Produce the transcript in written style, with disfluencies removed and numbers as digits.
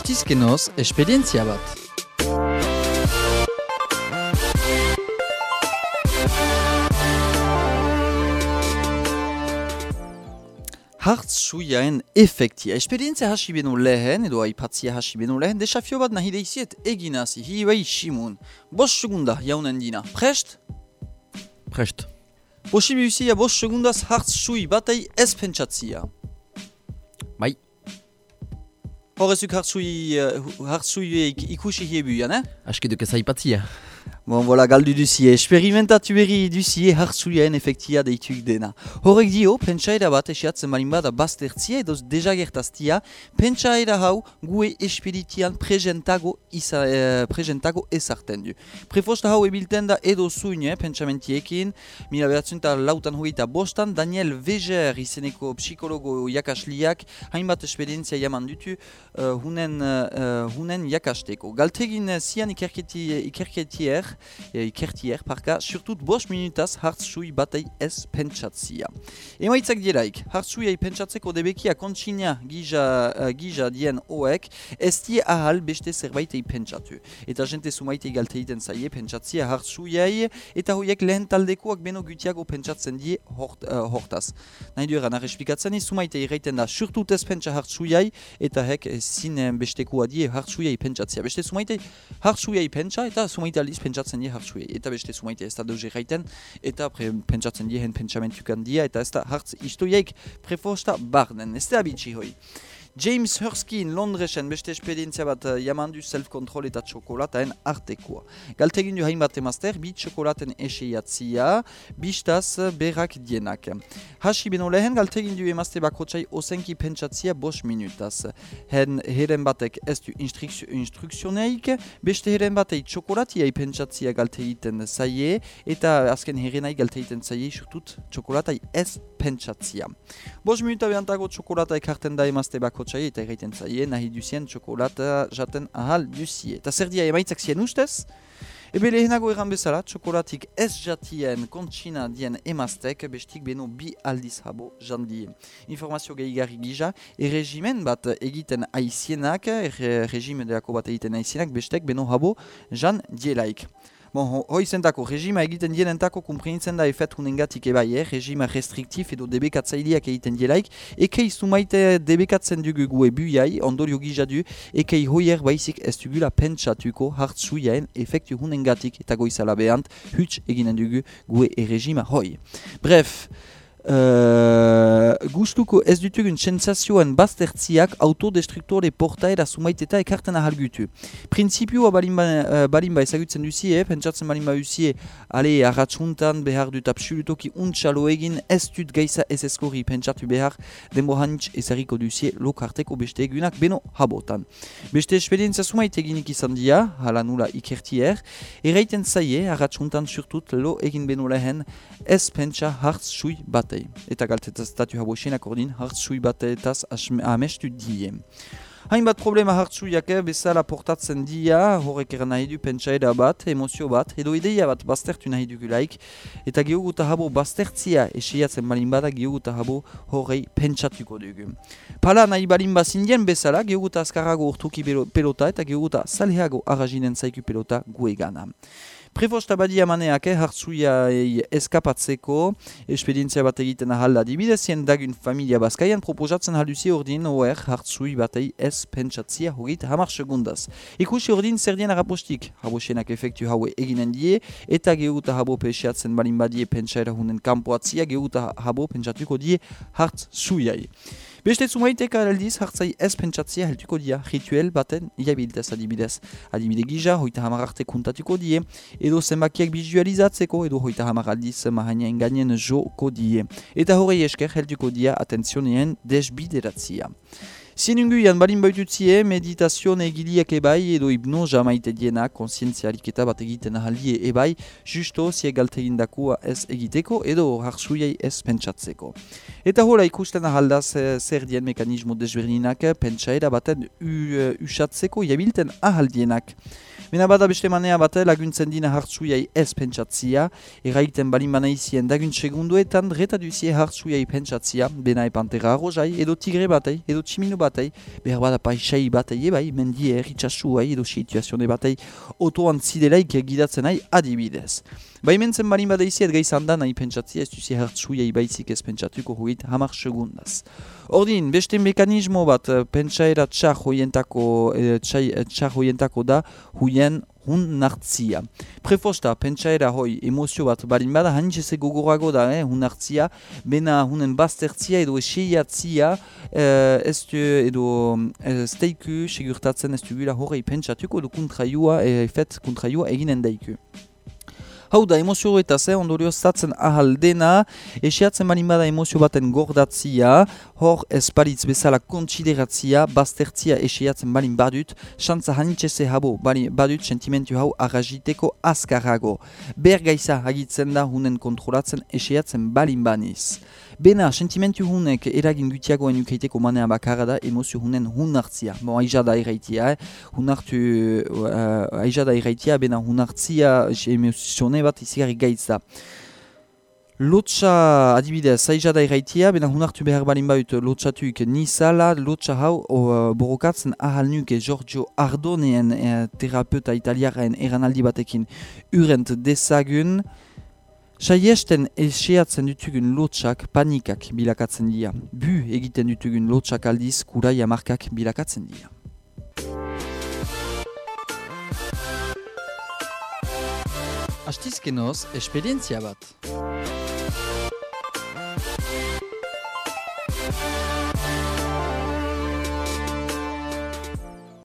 Ustizkenoz, esperientzia bat. Hartsuiaen efektia. Esperientzia hasi beno lehen, edo aipatzia hasi beno lehen, desafio bat nahi deiziet eginazi, hibai simun. 5 segunda jaunen dina. Prest? Prest. Posibilizia 5 segundaz hartsui batei ez pentsatzia. Bai. Horrezuk hartsui ikusi hiebuian, Askeduk ez aipatzia. Bon, voilà, galdu duzie. Experimentatu berri duzie hartsuiaen efektia deituik dena. Horrek dio, pentsaera bat esiatzen malin bada baztertzia edo deja gertaztia, pentsaera hau gue espiritian presentago ezarten du. Prefosta hau ebilten da edo zuine, pentsamentiekin, 1985 Daniel Weger izeneko psikologo jakasliak hainbat esperientzia jaman dutu hunen jakasteko. Galtegin zian ikerketier, surtut 5 minutaz hartsui batei ez pentsatzia. Emaitzak dielaik, hartsuiai pentsatzeko debekia kontsina gija dien hoek, ez die ahal beste zerbaitei pentsatu. Eta jente sumaitei galteiten zaie pentsatzia hartsuiai, eta hoiek lehen taldekoak beno gutiago pentsatzen die hortaz. Nahi dueran arrespikatzen, sumaitei reiten da surtut ez pentsa hartsuiai, eta hek zin bestekoa die hartsuiai pentsatzia. Beste sumaitei hartsuiai pentsa, eta sumaitei aldiz pentsatzen die hartsuiai. Eta beste sumaitei ez da doze reiten, eta pentsatzen die hen pentsamentukan dia, eta ez da hartz istoiaik prefosta barnen. Ez da abitsi hoi. James Hurskin Londresen beste esperientzia bat jamandu self-control eta txokolataen artekoa. Galtegin du hainbat emazter, bi txokolaten eseiatzia, bistaz berrak dienak. Hasi beno lehen galtegin du emazte bakotsai osenki pentsatzia 5 minutaz. Heren batek ez du instrukzioneik, beste heren batei txokolatiai pentsatzia galtegiten zaie, eta azken herenai galtegiten zaie surtut txokolatai ez pentsatzia. 5 minuta behantago txokolatai karten da emazte bakotsai, eta egiten zaie, nahi duzien txokolata jaten ahal duzie. Eta zer dia emaitzak zien ustez? Ebe lehenago eran bezala, txokolatik ez jatien kontsina dien emaztek, bestik beno 2 aldiz habo jandie. Informazio gehigarri gija, regimen bat egiten aizienak, regimedeako bat egiten aizienak, bestek beno habo jan dielaik. Bon, hoi zentako, regima egiten dienentako kumprenitzen da efet hunengatik ebai, regima restriktif edo debekatzaileak egiten dielaik, ekei sumaite debekatzen dugu gue buiai, ondorio gizadu, ekei hoier baizik ez dugula pentsatuko hartsuiaen efektu hunengatik eta goizala behant, huts eginen dugu gue regima hoi. Bref, gustuko ez dutugun sensazioen baztertziak autodestruktore portaera sumaiteta ekarten ahal gutu. Printzipioa balimba ezagutzen duzie, pentsatzen balimba duzie, ale arratsuntan behar dut absolutoki untxalo egin, ez dut gaiza ez eskorri pentsatu behar, denbo hanitz ezariko duzie lokarteko beste egunak beno habotan. Beste esperientzia sumaite eginik izan dia, hala nula ikertier, erraiten zaie arratsuntan surtut lo egin beno lehen ez pentsa hartzui bate. Eta galtetaz statu habosienak ordin hartzui bateetaz amestu die. Hainbat problema hartzuiak bezala portatzen dia, horrek eran nahi du pentsaera bat, emozio bat, edo ideia bat baztertu nahi dugulaik, eta geoguta habo baztertzia eseiatzen balin bada geoguta habo horrei pentsatuko dugu. Pala nahi balin bazindien bezala, geoguta azkarrago urtuki pelota eta geoguta saleago arraginen zaiku pelota guegana. Prefosta badia maneak hartzuia eskapatzeko esperientzia bat egiten ahal adibidezien dagun familia bazkaian proposatzen halduzie ordin oer hartzui batei ez pentsatzia hogit 10 segundaz. Ikusi ordin zer dien arapostik, habosienak efektu haue eginen die, eta gehuta habo pesiatzen balin badie pentsaera hunen kampoatzia, gehuta habo pentsatuko die hartzuiai. Beste zumaitek aldiz hartzai ez pentsatzia heltuko dia rituel baten iabiltez adibidez. Adibide gija, hoita hamar arte kuntatuko die, edo zenbakiak visualizatzeko, edo hoita hamar aldiz mahania engainen joko die. Eta horrei esker heltuko dia atentzioneen desbideratzia. Zienunguian balin baitutzie, meditazione egiliak ebai edo hipnoza maite diena, konsientzialik eta bat egiten ahalie ebai, justo zie galtegindakua ez egiteko edo hartsuiai ez pentsatzeko. Eta hola ikusten ahaldaz zer dien mekanismo desberdinak pentsaera baten usatzeko jabilten ahaldienak. Mena bada beste manea bat laguntzen dina hartzuiai ez pentsatzia, erraiten balin banaizien dagun segunduetan reta duzie hartzuiai pentsatzia, bena epantera arrozai, edo tigre batei, edo tximino batei, behar bada paisai batei, bai, mendier, itxasuai, edo situazione batei, otoan zidelaik gidatzen nahi adibidez. Baimentzen balin badeiziet gaizan da nahi pentsatzia, ez duzi hartsuiai baizik ez pentsatuko hogeita 10 segundaz. Ordin, beste mekanismo bat pentsaera txar hoientako da huien hun nartzia. Prefosta, pentsaera hoi emozio bat balin bada, hanitxeze gogorago da hun nartzia, bena hunen baztertzia edo eseiatzia edo steiku segurtatzen ez dugula horrei pentsatuko edo kontraiua eginen daiku. Hau da, emozio eta ondorio zatzen ahal dena, esiatzen balin bada emozio baten gordatzia, hor espalitz bezala kontsideratzia, baztertzia esiatzen balin badut, xantza hanitxeze habo badut sentimentu hau arragiteko azkarrago. Bergaiza hagitzen da hunen kontrolatzen esiatzen balin baniz. Bena, sentimentu hunek eragin gutiagoen ukeiteko manea bakarra da emozio hunen hunartzia. Bon, aizada erraitia, aizada erraitia, bena hunartzia emozione bat izigarri gaitz da. Lotsa, adibidez, aizada erraitia, bena hunartu behar balin baut lotsatuk nizala, lotsa hau borokatzen ahal nuke Giorgio Ardoneen terapeuta italiaren eranaldi batekin urent dezagun. Saiesten esiatzen dutugun lotsak panikak bilakatzen dira. Bu egiten dutugun lotsak aldiz kuraia markak bilakatzen dira. Astizkenoz, esperientzia bat.